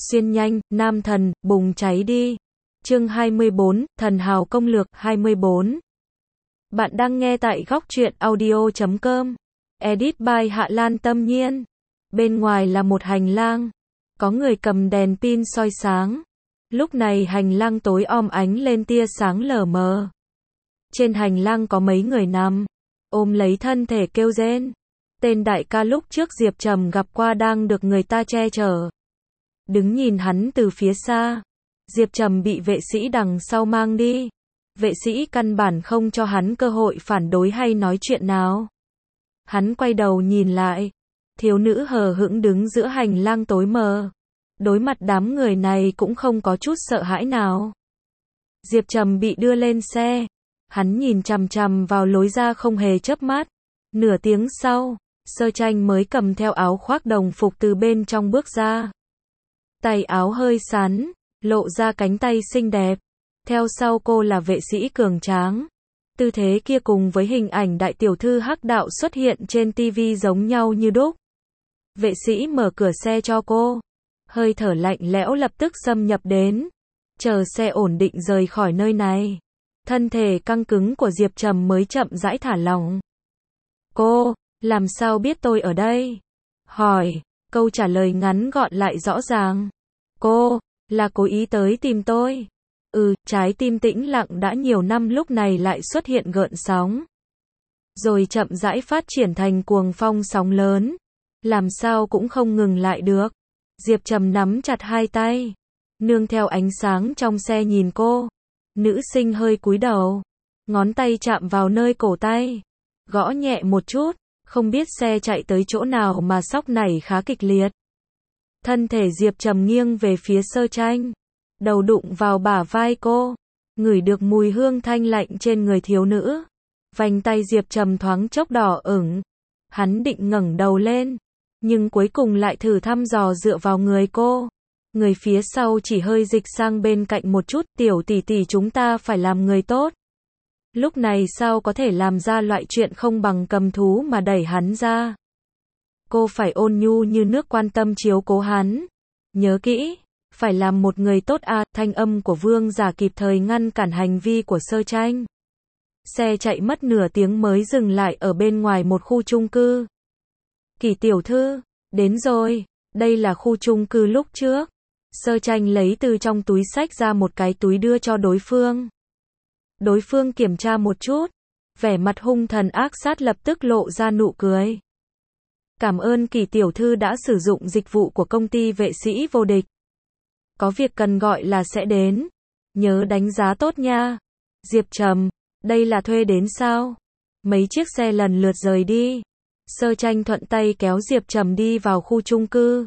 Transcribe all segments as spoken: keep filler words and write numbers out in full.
Xuyên nhanh, nam thần, bùng cháy đi. Chương hai mươi bốn, Thần hào công lược, hai mươi bốn. Bạn đang nghe tại góc truyện audio chấm com. Edit by Hạ Lan Tâm Nhiên. Bên ngoài là một hành lang. Có người cầm đèn pin soi sáng. Lúc này hành lang tối om ánh lên tia sáng lờ mờ. Trên hành lang có mấy người nằm, ôm lấy thân thể kêu rên. Tên đại ca lúc trước Diệp Trầm gặp qua đang được người ta che chở. Đứng nhìn hắn từ phía xa. Diệp Trầm bị vệ sĩ đằng sau mang đi. Vệ sĩ căn bản không cho hắn cơ hội phản đối hay nói chuyện nào. Hắn quay đầu nhìn lại. Thiếu nữ hờ hững đứng giữa hành lang tối mờ. Đối mặt đám người này cũng không có chút sợ hãi nào. Diệp Trầm bị đưa lên xe. Hắn nhìn chằm chằm vào lối ra không hề chớp mắt. Nửa tiếng sau, Sơ Tranh mới cầm theo áo khoác đồng phục từ bên trong bước ra. Tay áo hơi sắn, lộ ra cánh tay xinh đẹp. Theo sau cô là vệ sĩ cường tráng. Tư thế kia cùng với hình ảnh đại tiểu thư hắc đạo xuất hiện trên tivi giống nhau như đúc. Vệ sĩ mở cửa xe cho cô. Hơi thở lạnh lẽo lập tức xâm nhập đến. Chờ xe ổn định rời khỏi nơi này. Thân thể căng cứng của Diệp Trầm mới chậm rãi thả lỏng. Cô, làm sao biết tôi ở đây? Hỏi, câu trả lời ngắn gọn lại rõ ràng. Cô, là cố ý tới tìm tôi. Ừ, trái tim tĩnh lặng đã nhiều năm lúc này lại xuất hiện gợn sóng. Rồi chậm rãi phát triển thành cuồng phong sóng lớn. Làm sao cũng không ngừng lại được. Diệp Trầm nắm chặt hai tay. Nương theo ánh sáng trong xe nhìn cô. Nữ sinh hơi cúi đầu. Ngón tay chạm vào nơi cổ tay. Gõ nhẹ một chút. Không biết xe chạy tới chỗ nào mà sóc này khá kịch liệt. Thân thể Diệp Trầm nghiêng về phía Sơ Tranh. Đầu đụng vào bả vai cô. Ngửi được mùi hương thanh lạnh trên người thiếu nữ. Vành tay Diệp Trầm thoáng chốc đỏ ửng. Hắn định ngẩng đầu lên. Nhưng cuối cùng lại thử thăm dò dựa vào người cô. Người phía sau chỉ hơi dịch sang bên cạnh một chút. Tiểu tỷ tỷ chúng ta phải làm người tốt. Lúc này sao có thể làm ra loại chuyện không bằng cầm thú mà đẩy hắn ra. Cô phải ôn nhu như nước quan tâm chiếu cố hắn. Nhớ kỹ, phải làm một người tốt à. Thanh âm của Vương Giả kịp thời ngăn cản hành vi của Sơ Tranh. Xe chạy mất nửa tiếng mới dừng lại ở bên ngoài một khu chung cư. Kỳ tiểu thư, đến rồi, đây là khu chung cư lúc trước. Sơ Tranh lấy từ trong túi xách ra một cái túi đưa cho đối phương. Đối phương kiểm tra một chút, vẻ mặt hung thần ác sát lập tức lộ ra nụ cười. Cảm ơn Kỳ tiểu thư đã sử dụng dịch vụ của công ty vệ sĩ vô địch. Có việc cần gọi là sẽ đến. Nhớ đánh giá tốt nha. Diệp Trầm, đây là thuê đến sao? Mấy chiếc xe lần lượt rời đi. Sơ Tranh thuận tay kéo Diệp Trầm đi vào khu chung cư.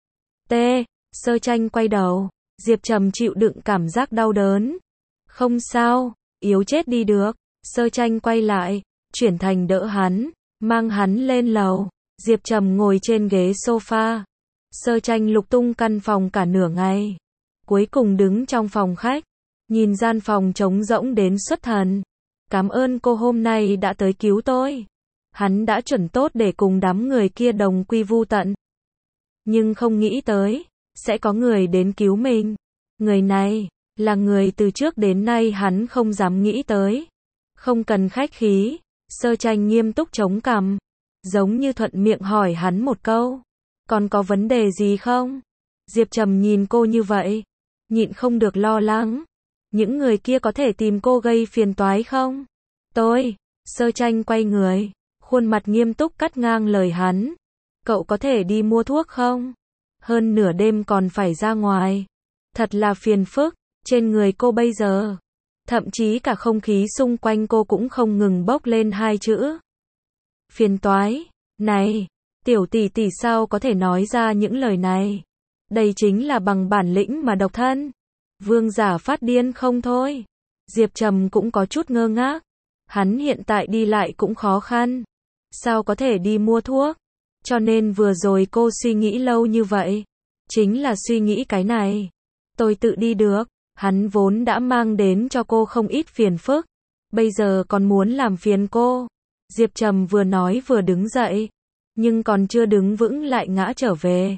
T. Sơ Tranh quay đầu. Diệp Trầm chịu đựng cảm giác đau đớn. Không sao, yếu chết đi được. Sơ Tranh quay lại, chuyển thành đỡ hắn, mang hắn lên lầu. Diệp Trầm ngồi trên ghế sofa. Sơ Tranh lục tung căn phòng cả nửa ngày. Cuối cùng đứng trong phòng khách. Nhìn gian phòng trống rỗng đến xuất thần. Cảm ơn cô hôm nay đã tới cứu tôi. Hắn đã chuẩn tốt để cùng đám người kia đồng quy vu tận. Nhưng không nghĩ tới, sẽ có người đến cứu mình. Người này, là người từ trước đến nay hắn không dám nghĩ tới. Không cần khách khí. Sơ Tranh nghiêm túc chống cằm. Giống như thuận miệng hỏi hắn một câu. Còn có vấn đề gì không? Diệp Trầm nhìn cô như vậy. Nhịn không được lo lắng. Những người kia có thể tìm cô gây phiền toái không? Tôi. Sơ Tranh quay người. Khuôn mặt nghiêm túc cắt ngang lời hắn. Cậu có thể đi mua thuốc không? Hơn nửa đêm còn phải ra ngoài. Thật là phiền phức. Trên người cô bây giờ. Thậm chí cả không khí xung quanh cô cũng không ngừng bốc lên hai chữ. Phiền toái. Này, tiểu tỷ tỷ sao có thể nói ra những lời này? Đây chính là bằng bản lĩnh mà độc thân. Vương Giả phát điên không thôi. Diệp Trầm cũng có chút ngơ ngác. Hắn hiện tại đi lại cũng khó khăn. Sao có thể đi mua thuốc? Cho nên vừa rồi cô suy nghĩ lâu như vậy. Chính là suy nghĩ cái này. Tôi tự đi được. Hắn vốn đã mang đến cho cô không ít phiền phức. Bây giờ còn muốn làm phiền cô. Diệp Trầm vừa nói vừa đứng dậy. Nhưng còn chưa đứng vững lại ngã trở về.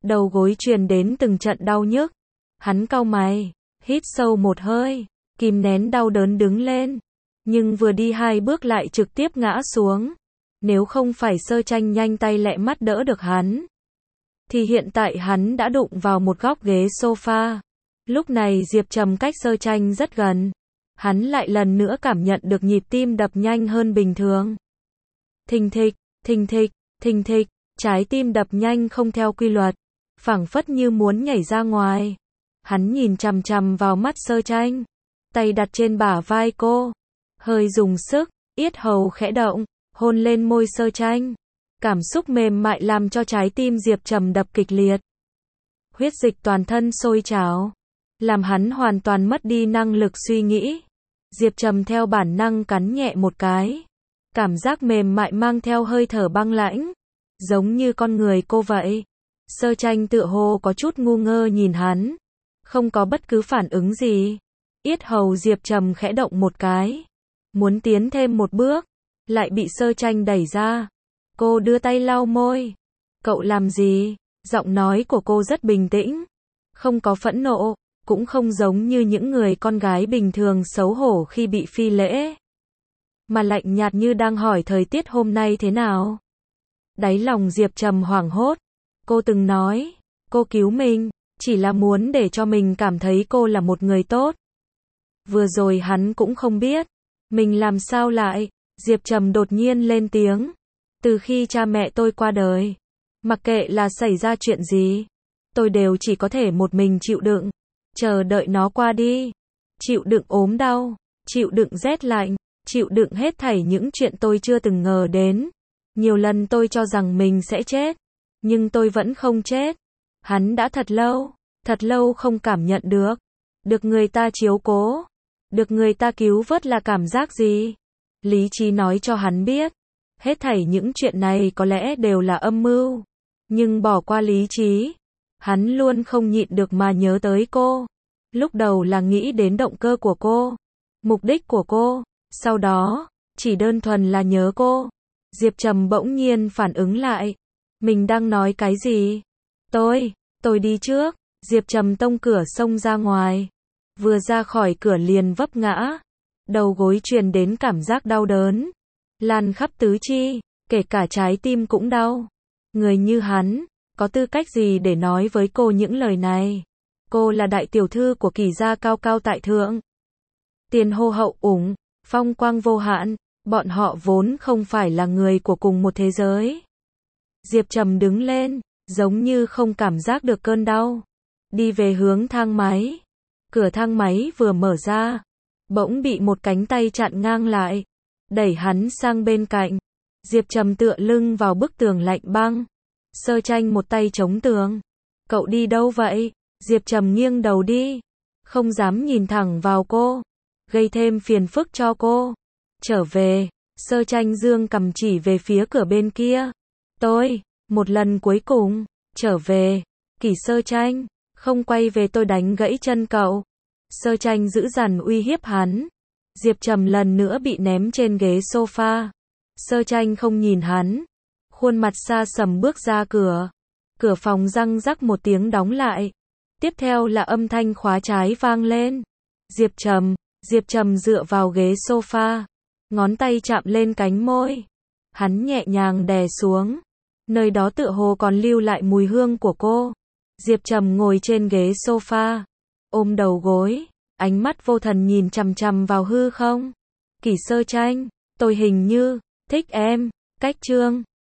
đầu gối truyền đến từng trận đau nhức. Hắn cau mày, hít sâu một hơi, kìm nén đau đớn đứng lên. Nhưng vừa đi hai bước lại trực tiếp ngã xuống. Nếu không phải Sơ Tranh nhanh tay lẹ mắt đỡ được hắn, thì hiện tại hắn đã đụng vào một góc ghế sofa. Lúc này Diệp Trầm cách Sơ Tranh rất gần. Hắn lại lần nữa cảm nhận được nhịp tim đập nhanh hơn bình thường. Thình thịch, thình thịch, thình thịch, trái tim đập nhanh không theo quy luật, phảng phất như muốn nhảy ra ngoài. Hắn nhìn chằm chằm vào mắt Sơ Tranh, tay đặt trên bả vai cô, hơi dùng sức, yết hầu khẽ động, hôn lên môi Sơ Tranh. Cảm xúc mềm mại làm cho trái tim Diệp Trầm đập kịch liệt. Huyết dịch toàn thân sôi trào, làm hắn hoàn toàn mất đi năng lực suy nghĩ. Diệp Trầm theo bản năng cắn nhẹ một cái. Cảm giác mềm mại mang theo hơi thở băng lãnh, giống như con người cô vậy. Sơ Tranh tựa hồ có chút ngu ngơ nhìn hắn, không có bất cứ phản ứng gì. Yết hầu Diệp Trầm khẽ động một cái, muốn tiến thêm một bước, lại bị Sơ Tranh đẩy ra. Cô đưa tay lau môi. Cậu làm gì? Giọng nói của cô rất bình tĩnh, không có phẫn nộ, cũng không giống như những người con gái bình thường xấu hổ khi bị phi lễ, mà lạnh nhạt như đang hỏi thời tiết hôm nay thế nào. Đáy lòng Diệp Trầm hoảng hốt. Cô từng nói, cô cứu mình, chỉ là muốn để cho mình cảm thấy cô là một người tốt. Vừa rồi hắn cũng không biết, mình làm sao lại. Diệp Trầm đột nhiên lên tiếng. Từ khi cha mẹ tôi qua đời, mặc kệ là xảy ra chuyện gì, tôi đều chỉ có thể một mình chịu đựng, chờ đợi nó qua đi. Chịu đựng ốm đau, chịu đựng rét lạnh, chịu đựng hết thảy những chuyện tôi chưa từng ngờ đến. Nhiều lần tôi cho rằng mình sẽ chết, nhưng tôi vẫn không chết. Hắn đã thật lâu, thật lâu không cảm nhận được, được người ta chiếu cố, được người ta cứu vớt là cảm giác gì. Lý trí nói cho hắn biết, hết thảy những chuyện này có lẽ đều là âm mưu. Nhưng bỏ qua lý trí, hắn luôn không nhịn được mà nhớ tới cô. Lúc đầu là nghĩ đến động cơ của cô, mục đích của cô, sau đó, chỉ đơn thuần là nhớ cô. Diệp Trầm bỗng nhiên phản ứng lại. Mình đang nói cái gì? Tôi, tôi đi trước. Diệp Trầm tông cửa xông ra ngoài. Vừa ra khỏi cửa liền vấp ngã. Đầu gối truyền đến cảm giác đau đớn, lan khắp tứ chi, kể cả trái tim cũng đau. Người như hắn, có tư cách gì để nói với cô những lời này? Cô là đại tiểu thư của Kỳ gia cao cao tại thượng, tiền hô hậu ủng, phong quang vô hạn. Bọn họ vốn không phải là người của cùng một thế giới. Diệp Trầm đứng lên, giống như không cảm giác được cơn đau, đi về hướng thang máy. Cửa thang máy vừa mở ra, bỗng bị một cánh tay chặn ngang lại, đẩy hắn sang bên cạnh. Diệp Trầm tựa lưng vào bức tường lạnh băng. Sơ Tranh một tay chống tường. Cậu đi đâu vậy? Diệp Trầm nghiêng đầu đi, không dám nhìn thẳng vào cô, gây thêm phiền phức cho cô. Trở về. Sơ Tranh dương cầm chỉ về phía cửa bên kia. Tôi, một lần cuối cùng, trở về. Kỷ Sơ Tranh, không quay về tôi đánh gãy chân cậu. Sơ Tranh giữ dằn uy hiếp hắn. Diệp Trầm lần nữa bị ném trên ghế sofa. Sơ Tranh không nhìn hắn, khuôn mặt xa sầm bước ra cửa. Cửa phòng răng rắc một tiếng đóng lại. Tiếp theo là âm thanh khóa trái vang lên. Diệp Trầm, Diệp Trầm dựa vào ghế sofa, ngón tay chạm lên cánh môi. Hắn nhẹ nhàng đè xuống. Nơi đó tựa hồ còn lưu lại mùi hương của cô. Diệp Trầm ngồi trên ghế sofa, ôm đầu gối, ánh mắt vô thần nhìn chằm chằm vào hư không. Kỷ Sơ Tranh, tôi hình như thích em. Cách chương